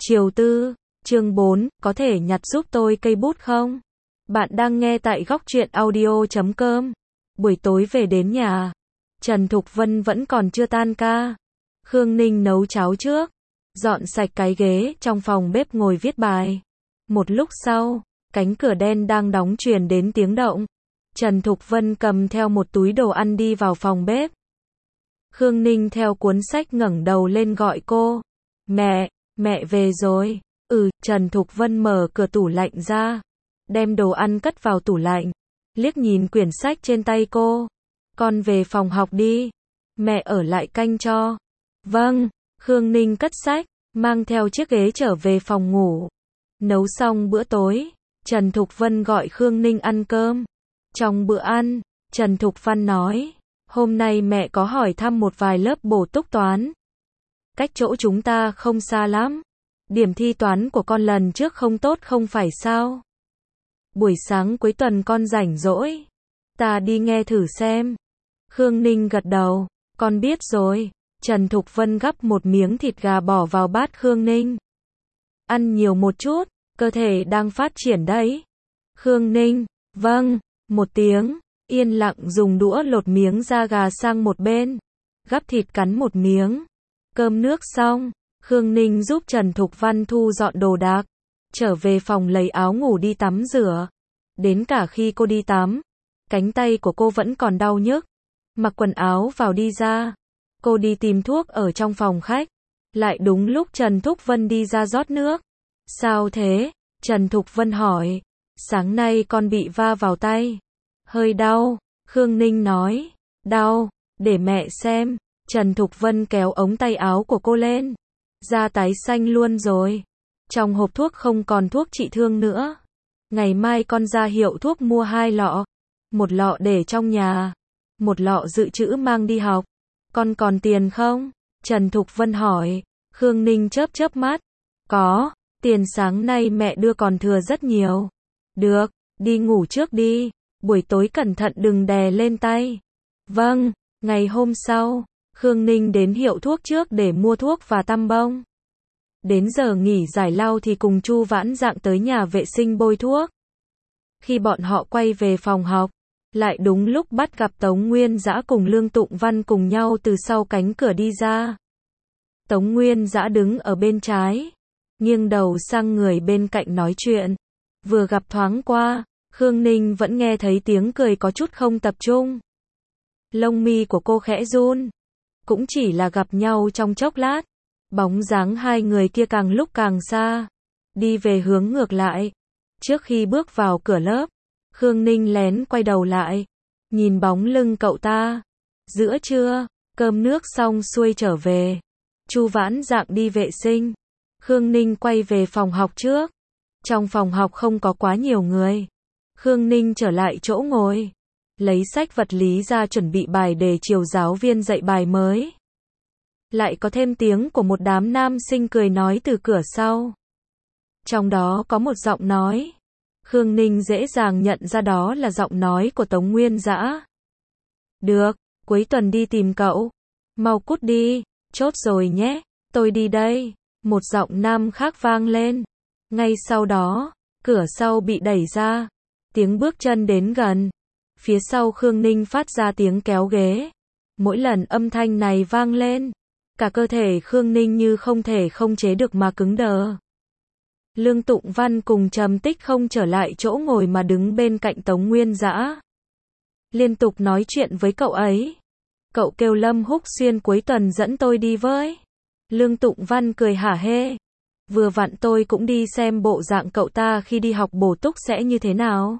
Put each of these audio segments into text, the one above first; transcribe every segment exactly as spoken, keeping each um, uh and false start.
Chiều tư, chương bốn, có thể nhặt giúp tôi cây bút không? Bạn đang nghe tại góc truyện audio chấm com. Buổi tối về đến nhà, Trần Thục Vân vẫn còn chưa tan ca. Khương Ninh nấu cháo trước, dọn sạch cái ghế trong phòng bếp ngồi viết bài. Một lúc sau, cánh cửa đen đang đóng truyền đến tiếng động. Trần Thục Vân cầm theo một túi đồ ăn đi vào phòng bếp. Khương Ninh theo cuốn sách ngẩng đầu lên gọi cô. Mẹ, mẹ về rồi. Ừ, Trần Thục Vân mở cửa tủ lạnh ra, đem đồ ăn cất vào tủ lạnh, liếc nhìn quyển sách trên tay cô. Con về phòng học đi, mẹ ở lại canh cho. Vâng, Khương Ninh cất sách, mang theo chiếc ghế trở về phòng ngủ. Nấu xong bữa tối, Trần Thục Vân gọi Khương Ninh ăn cơm. Trong bữa ăn, Trần Thục Vân nói, hôm nay mẹ có hỏi thăm một vài lớp bổ túc toán. Cách chỗ chúng ta không xa lắm. Điểm thi toán của con lần trước không tốt không phải sao? Buổi sáng cuối tuần con rảnh rỗi, ta đi nghe thử xem. Khương Ninh gật đầu, con biết rồi. Trần Thục Vân gắp một miếng thịt gà bỏ vào bát Khương Ninh. Ăn nhiều một chút, cơ thể đang phát triển đấy. Khương Ninh, vâng, một tiếng, yên lặng dùng đũa lột miếng da gà sang một bên, gắp thịt cắn một miếng. Cơm nước xong, Khương Ninh giúp Trần Thục Vân thu dọn đồ đạc, trở về phòng lấy áo ngủ đi tắm rửa. Đến cả khi cô đi tắm, cánh tay của cô vẫn còn đau nhức. Mặc quần áo vào đi ra, cô đi tìm thuốc ở trong phòng khách. Lại đúng lúc Trần Thục Vân đi ra rót nước. Sao thế? Trần Thục Vân hỏi. Sáng nay con bị va vào tay, hơi đau. Khương Ninh nói. Đau, để mẹ xem. Trần Thục Vân kéo ống tay áo của cô lên. Da tái xanh luôn rồi. Trong hộp thuốc không còn thuốc trị thương nữa. Ngày mai con ra hiệu thuốc mua hai lọ. Một lọ để trong nhà, một lọ dự trữ mang đi học. Con còn tiền không? Trần Thục Vân hỏi. Khương Ninh chớp chớp mắt. Có, tiền sáng nay mẹ đưa còn thừa rất nhiều. Được, đi ngủ trước đi. Buổi tối cẩn thận đừng đè lên tay. Vâng, ngày hôm sau, Khương Ninh đến hiệu thuốc trước để mua thuốc và tăm bông. Đến giờ nghỉ giải lao thì cùng Chu Vãn Dạng tới nhà vệ sinh bôi thuốc. Khi bọn họ quay về phòng học, lại đúng lúc bắt gặp Tống Nguyên Dã cùng Lương Tụng Văn cùng nhau từ sau cánh cửa đi ra. Tống Nguyên Dã đứng ở bên trái, nghiêng đầu sang người bên cạnh nói chuyện. Vừa gặp thoáng qua, Khương Ninh vẫn nghe thấy tiếng cười có chút không tập trung. Lông mi của cô khẽ run. Cũng chỉ là gặp nhau trong chốc lát, bóng dáng hai người kia càng lúc càng xa, đi về hướng ngược lại. Trước khi bước vào cửa lớp, Khương Ninh lén quay đầu lại, nhìn bóng lưng cậu ta. Giữa trưa, cơm nước xong xuôi trở về, Chu Vãn Dạng đi vệ sinh, Khương Ninh quay về phòng học trước. Trong phòng học không có quá nhiều người. Khương Ninh trở lại chỗ ngồi, lấy sách vật lý ra chuẩn bị bài để chiều giáo viên dạy bài mới. Lại có thêm tiếng của một đám nam sinh cười nói từ cửa sau. Trong đó có một giọng nói. Khương Ninh dễ dàng nhận ra đó là giọng nói của Tống Nguyên Dã. Được, cuối tuần đi tìm cậu. Mau cút đi, chốt rồi nhé, tôi đi đây. Một giọng nam khác vang lên. Ngay sau đó, cửa sau bị đẩy ra. Tiếng bước chân đến gần. Phía sau Khương Ninh phát ra tiếng kéo ghế. Mỗi lần âm thanh này vang lên, cả cơ thể Khương Ninh như không thể không chế được mà cứng đờ. Lương Tụng Văn cùng Trầm Tích không trở lại chỗ ngồi mà đứng bên cạnh Tống Nguyên Dã. Liên tục nói chuyện với cậu ấy. Cậu kêu Lâm Húc Xuyên cuối tuần dẫn tôi đi với. Lương Tụng Văn cười hả hê. Vừa vặn tôi cũng đi xem bộ dạng cậu ta khi đi học bổ túc sẽ như thế nào.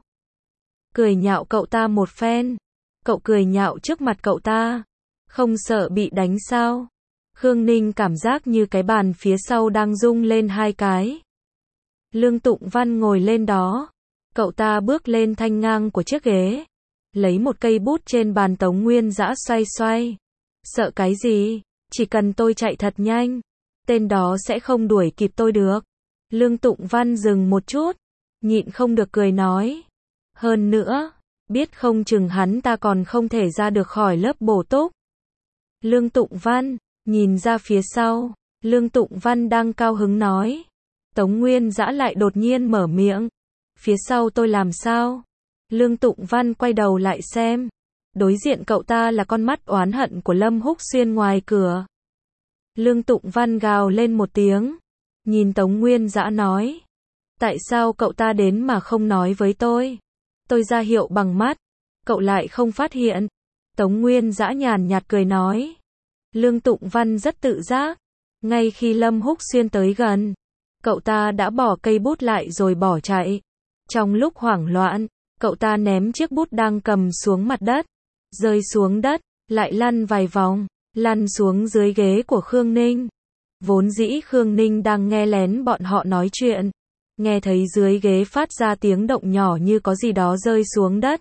Cười nhạo cậu ta một phen. Cậu cười nhạo trước mặt cậu ta. Không sợ bị đánh sao? Khương Ninh cảm giác như cái bàn phía sau đang rung lên hai cái. Lương Tụng Văn ngồi lên đó. Cậu ta bước lên thanh ngang của chiếc ghế, lấy một cây bút trên bàn Tống Nguyên Dã xoay xoay. Sợ cái gì? Chỉ cần tôi chạy thật nhanh, tên đó sẽ không đuổi kịp tôi được. Lương Tụng Văn dừng một chút, nhịn không được cười nói. Hơn nữa, biết không chừng hắn ta còn không thể ra được khỏi lớp bổ túc. Lương Tụng Văn nhìn ra phía sau, Lương Tụng Văn đang cao hứng nói. Tống Nguyên Dã lại đột nhiên mở miệng. Phía sau tôi làm sao? Lương Tụng Văn quay đầu lại xem. Đối diện cậu ta là con mắt oán hận của Lâm Húc Xuyên ngoài cửa. Lương Tụng Văn gào lên một tiếng. Nhìn Tống Nguyên Dã nói. Tại sao cậu ta đến mà không nói với tôi? Tôi ra hiệu bằng mắt. Cậu lại không phát hiện. Tống Nguyên Dã nhàn nhạt cười nói. Lương Tụng Văn rất tự giác. Ngay khi Lâm Húc Xuyên tới gần, cậu ta đã bỏ cây bút lại rồi bỏ chạy. Trong lúc hoảng loạn, cậu ta ném chiếc bút đang cầm xuống mặt đất. Rơi xuống đất, lại lăn vài vòng, lăn xuống dưới ghế của Khương Ninh. Vốn dĩ Khương Ninh đang nghe lén bọn họ nói chuyện. Nghe thấy dưới ghế phát ra tiếng động nhỏ như có gì đó rơi xuống đất.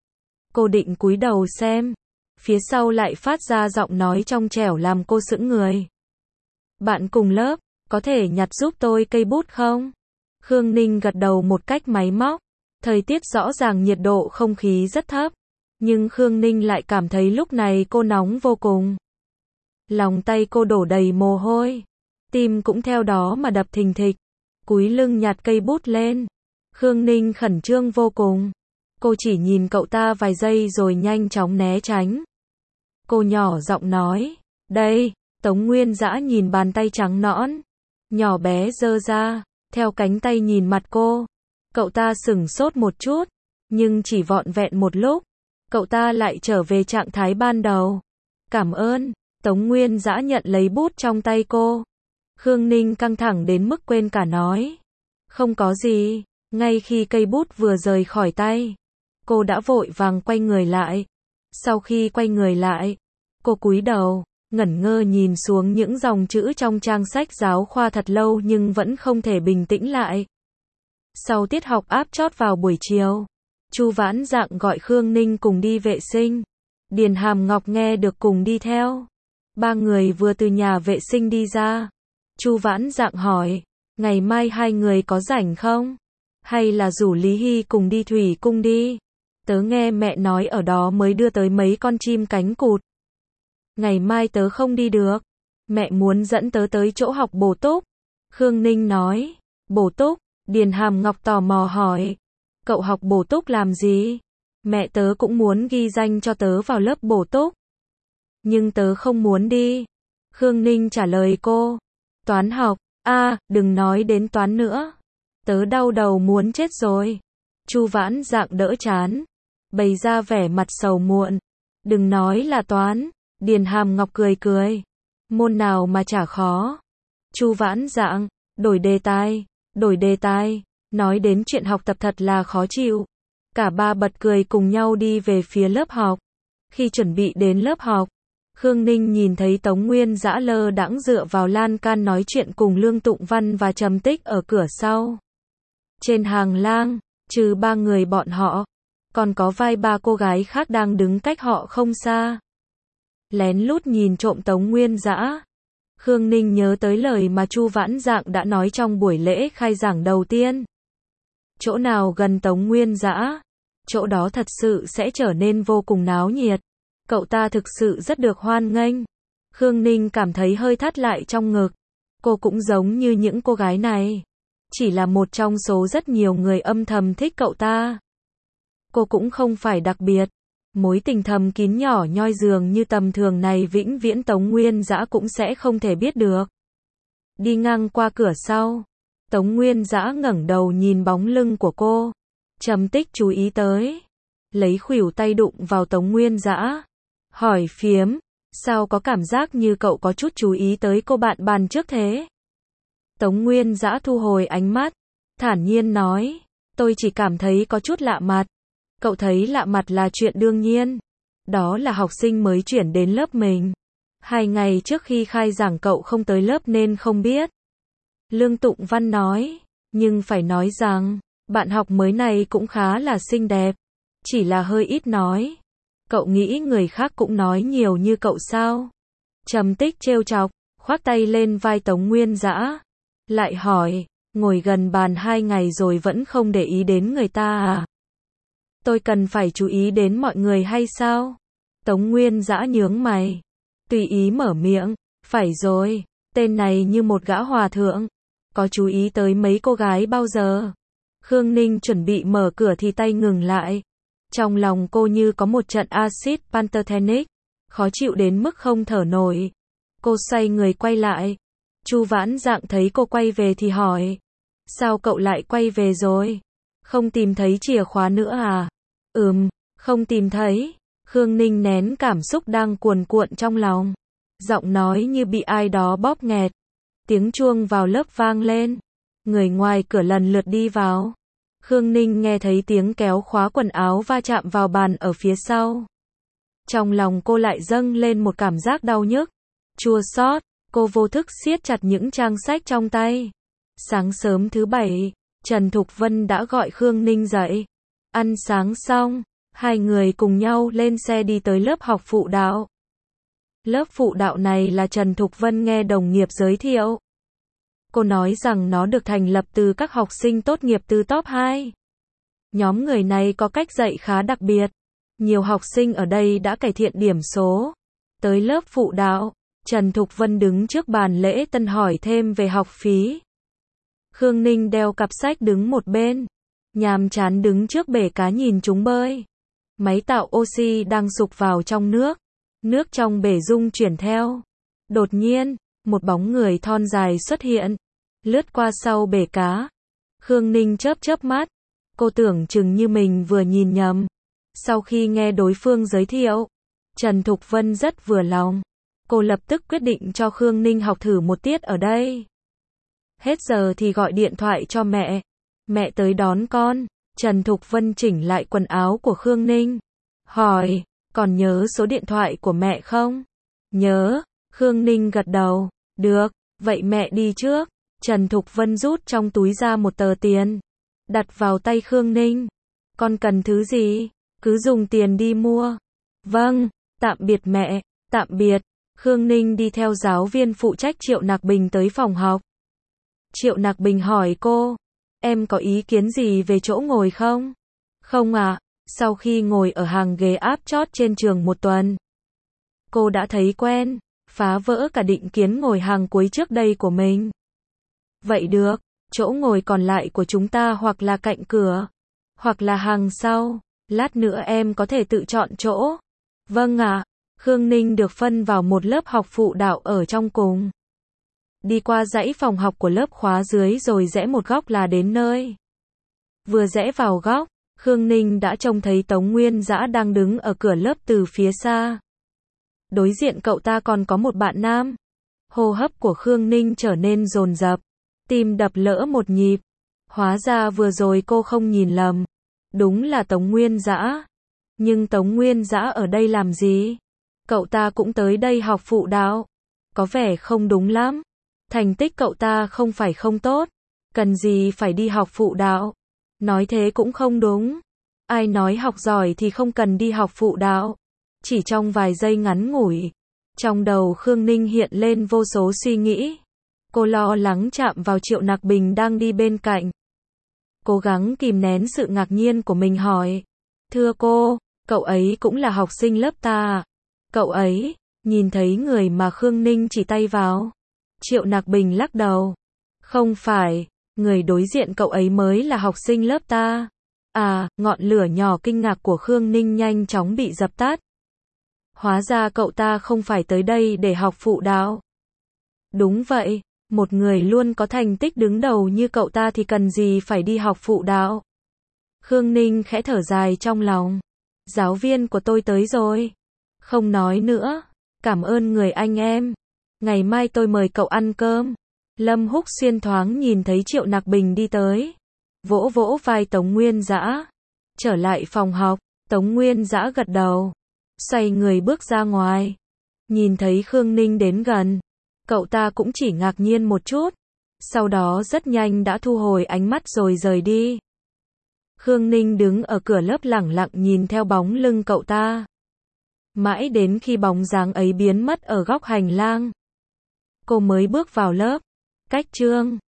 Cô định cúi đầu xem. Phía sau lại phát ra giọng nói trong trẻo làm cô sững người. Bạn cùng lớp, có thể nhặt giúp tôi cây bút không? Khương Ninh gật đầu một cách máy móc. Thời tiết rõ ràng nhiệt độ không khí rất thấp. Nhưng Khương Ninh lại cảm thấy lúc này cô nóng vô cùng. Lòng tay cô đổ đầy mồ hôi. Tim cũng theo đó mà đập thình thịch. Cúi lưng nhặt cây bút lên. Khương Ninh khẩn trương vô cùng. Cô chỉ nhìn cậu ta vài giây rồi nhanh chóng né tránh. Cô nhỏ giọng nói. Đây, Tống Nguyên Dã nhìn bàn tay trắng nõn. Nhỏ bé giơ ra, theo cánh tay nhìn mặt cô. Cậu ta sửng sốt một chút. Nhưng chỉ vọn vẹn một lúc. Cậu ta lại trở về trạng thái ban đầu. Cảm ơn. Tống Nguyên Dã nhận lấy bút trong tay cô. Khương Ninh căng thẳng đến mức quên cả nói. Không có gì. Ngay khi cây bút vừa rời khỏi tay, cô đã vội vàng quay người lại. Sau khi quay người lại, cô cúi đầu, ngẩn ngơ nhìn xuống những dòng chữ trong trang sách giáo khoa thật lâu nhưng vẫn không thể bình tĩnh lại. Sau tiết học áp chót vào buổi chiều, Chu Vãn Dạng gọi Khương Ninh cùng đi vệ sinh. Điền Hàm Ngọc nghe được cùng đi theo. Ba người vừa từ nhà vệ sinh đi ra. Chu Vãn Dạng hỏi, ngày mai hai người có rảnh không? Hay là rủ Lý Hy cùng đi thủy cung đi? Tớ nghe mẹ nói ở đó mới đưa tới mấy con chim cánh cụt. Ngày mai tớ không đi được. Mẹ muốn dẫn tớ tới chỗ học bổ túc. Khương Ninh nói, bổ túc? Điền Hàm Ngọc tò mò hỏi, cậu học bổ túc làm gì? Mẹ tớ cũng muốn ghi danh cho tớ vào lớp bổ túc. Nhưng tớ không muốn đi. Khương Ninh trả lời cô, toán học, a à, đừng nói đến toán nữa. Tớ đau đầu muốn chết rồi. Chu Vãn Dạng đỡ chán, bày ra vẻ mặt sầu muộn. Đừng nói là toán. Điền Hàm Ngọc cười cười. Môn nào mà chả khó. Chu Vãn Dạng, đổi đề tài, đổi đề tài. Nói đến chuyện học tập thật là khó chịu. Cả ba bật cười cùng nhau đi về phía lớp học. Khi chuẩn bị đến lớp học, Khương Ninh nhìn thấy Tống Nguyên Dã lơ đãng dựa vào lan can nói chuyện cùng Lương Tụng Văn và Trầm Tích ở cửa sau. Trên hàng lang, trừ ba người bọn họ, còn có vài ba cô gái khác đang đứng cách họ không xa. Lén lút nhìn trộm Tống Nguyên Dã. Khương Ninh nhớ tới lời mà Chu Vãn Dạng đã nói trong buổi lễ khai giảng đầu tiên. Chỗ nào gần Tống Nguyên Dã, chỗ đó thật sự sẽ trở nên vô cùng náo nhiệt. Cậu ta thực sự rất được hoan nghênh. Khương Ninh cảm thấy hơi thắt lại trong ngực. Cô cũng giống như những cô gái này. Chỉ là một trong số rất nhiều người âm thầm thích cậu ta. Cô cũng không phải đặc biệt. Mối tình thầm kín nhỏ nhoi dường như tầm thường này vĩnh viễn Tống Nguyên Dã cũng sẽ không thể biết được. Đi ngang qua cửa sau, Tống Nguyên Dã ngẩng đầu nhìn bóng lưng của cô. Trầm Tích chú ý tới, lấy khuỷu tay đụng vào Tống Nguyên Dã, hỏi phiếm, sao có cảm giác như cậu có chút chú ý tới cô bạn bàn trước thế? Tống Nguyên Dã thu hồi ánh mắt, thản nhiên nói, tôi chỉ cảm thấy có chút lạ mặt. Cậu thấy lạ mặt là chuyện đương nhiên. Đó là học sinh mới chuyển đến lớp mình. Hai ngày trước khi khai giảng cậu không tới lớp nên không biết. Lương Tụng Văn nói, nhưng phải nói rằng, bạn học mới này cũng khá là xinh đẹp. Chỉ là hơi ít nói. Cậu nghĩ người khác cũng nói nhiều như cậu sao? Trầm Tích trêu chọc, khoác tay lên vai Tống Nguyên Dã. Lại hỏi, ngồi gần bàn hai ngày rồi vẫn không để ý đến người ta à? Tôi cần phải chú ý đến mọi người hay sao? Tống Nguyên Dã nhướng mày. Tùy ý mở miệng. Phải rồi, tên này như một gã hòa thượng. có chú ý tới mấy cô gái bao giờ? Khương Ninh chuẩn bị mở cửa thì tay ngừng lại. Trong lòng cô như có một trận axit pantothenic, khó chịu đến mức không thở nổi. Cô xoay người quay lại. Chu Vãn Dạng thấy cô quay về thì hỏi. Sao cậu lại quay về rồi? Không tìm thấy chìa khóa nữa à? Ừm, không tìm thấy. Khương Ninh nén cảm xúc đang cuồn cuộn trong lòng. Giọng nói như bị ai đó bóp nghẹt. Tiếng chuông vào lớp vang lên. Người ngoài cửa lần lượt đi vào. Khương Ninh nghe thấy tiếng kéo khóa quần áo va chạm vào bàn ở phía sau. Trong lòng cô lại dâng lên một cảm giác đau nhức, chua xót. Cô vô thức siết chặt những trang sách trong tay. Sáng sớm thứ bảy, Trần Thục Vân đã gọi Khương Ninh dậy. Ăn sáng xong, hai người cùng nhau lên xe đi tới lớp học phụ đạo. Lớp phụ đạo này là Trần Thục Vân nghe đồng nghiệp giới thiệu. Cô nói rằng nó được thành lập từ các học sinh tốt nghiệp từ top hai. Nhóm người này có cách dạy khá đặc biệt. Nhiều học sinh ở đây đã cải thiện điểm số. Tới lớp phụ đạo, Trần Thục Vân đứng trước bàn lễ tân hỏi thêm về học phí. Khương Ninh đeo cặp sách đứng một bên, nhàm chán đứng trước bể cá nhìn chúng bơi. Máy tạo oxy đang sục vào trong nước. Nước trong bể rung chuyển theo. Đột nhiên, một bóng người thon dài xuất hiện, lướt qua sau bể cá. Khương Ninh chớp chớp mắt. Cô tưởng chừng như mình vừa nhìn nhầm. Sau khi nghe đối phương giới thiệu, Trần Thục Vân rất vừa lòng. Cô lập tức quyết định cho Khương Ninh học thử một tiết ở đây. Hết giờ thì gọi điện thoại cho mẹ. Mẹ tới đón con. Trần Thục Vân chỉnh lại quần áo của Khương Ninh. Hỏi, còn nhớ số điện thoại của mẹ không? Nhớ. Khương Ninh gật đầu. Được, vậy mẹ đi trước. Trần Thục Vân rút trong túi ra một tờ tiền. Đặt vào tay Khương Ninh. Con cần thứ gì? Cứ dùng tiền đi mua. Vâng, tạm biệt mẹ. Tạm biệt. Khương Ninh đi theo giáo viên phụ trách Triệu Nạc Bình tới phòng học. Triệu Nạc Bình hỏi cô, em có ý kiến gì về chỗ ngồi không? Không ạ, à, sau khi ngồi ở hàng ghế áp chót trên trường một tuần, cô đã thấy quen, phá vỡ cả định kiến ngồi hàng cuối trước đây của mình. Vậy được, chỗ ngồi còn lại của chúng ta hoặc là cạnh cửa, hoặc là hàng sau, lát nữa em có thể tự chọn chỗ. Vâng ạ. À. Khương Ninh được phân vào một lớp học phụ đạo ở trong cùng. Đi qua dãy phòng học của lớp khóa dưới rồi rẽ một góc là đến nơi. Vừa rẽ vào góc, Khương Ninh đã trông thấy Tống Nguyên Dã đang đứng ở cửa lớp từ phía xa. Đối diện cậu ta còn có một bạn nam. Hô hấp của Khương Ninh trở nên dồn dập, tim đập lỡ một nhịp. Hóa ra vừa rồi cô không nhìn lầm. Đúng là Tống Nguyên Dã. Nhưng Tống Nguyên Dã ở đây làm gì? Cậu ta cũng tới đây học phụ đạo. Có vẻ không đúng lắm. Thành tích cậu ta không phải không tốt. Cần gì phải đi học phụ đạo? Nói thế cũng không đúng. Ai nói học giỏi thì không cần đi học phụ đạo? Chỉ trong vài giây ngắn ngủi, trong đầu Khương Ninh hiện lên vô số suy nghĩ. Cô lo lắng chạm vào Triệu Nạc Bình đang đi bên cạnh. Cố gắng kìm nén sự ngạc nhiên của mình hỏi. Thưa cô, cậu ấy cũng là học sinh lớp ta à? Cậu ấy, nhìn thấy người mà Khương Ninh chỉ tay vào. Triệu Nạc Bình lắc đầu. Không phải, người đối diện cậu ấy mới là học sinh lớp ta. À, ngọn lửa nhỏ kinh ngạc của Khương Ninh nhanh chóng bị dập tắt. Hóa ra cậu ta không phải tới đây để học phụ đạo. Đúng vậy, một người luôn có thành tích đứng đầu như cậu ta thì cần gì phải đi học phụ đạo. Khương Ninh khẽ thở dài trong lòng. Giáo viên của tôi tới rồi. Không nói nữa. Cảm ơn người anh em. Ngày mai tôi mời cậu ăn cơm. Lâm Húc Xuyên thoáng nhìn thấy Triệu Nạc Bình đi tới. Vỗ vỗ vai Tống Nguyên Dã. Trở lại phòng học, Tống Nguyên Dã gật đầu. Xoay người bước ra ngoài. Nhìn thấy Khương Ninh đến gần. Cậu ta cũng chỉ ngạc nhiên một chút. Sau đó rất nhanh đã thu hồi ánh mắt rồi rời đi. Khương Ninh đứng ở cửa lớp lẳng lặng nhìn theo bóng lưng cậu ta. Mãi đến khi bóng dáng ấy biến mất ở góc hành lang, cô mới bước vào lớp. Cách chương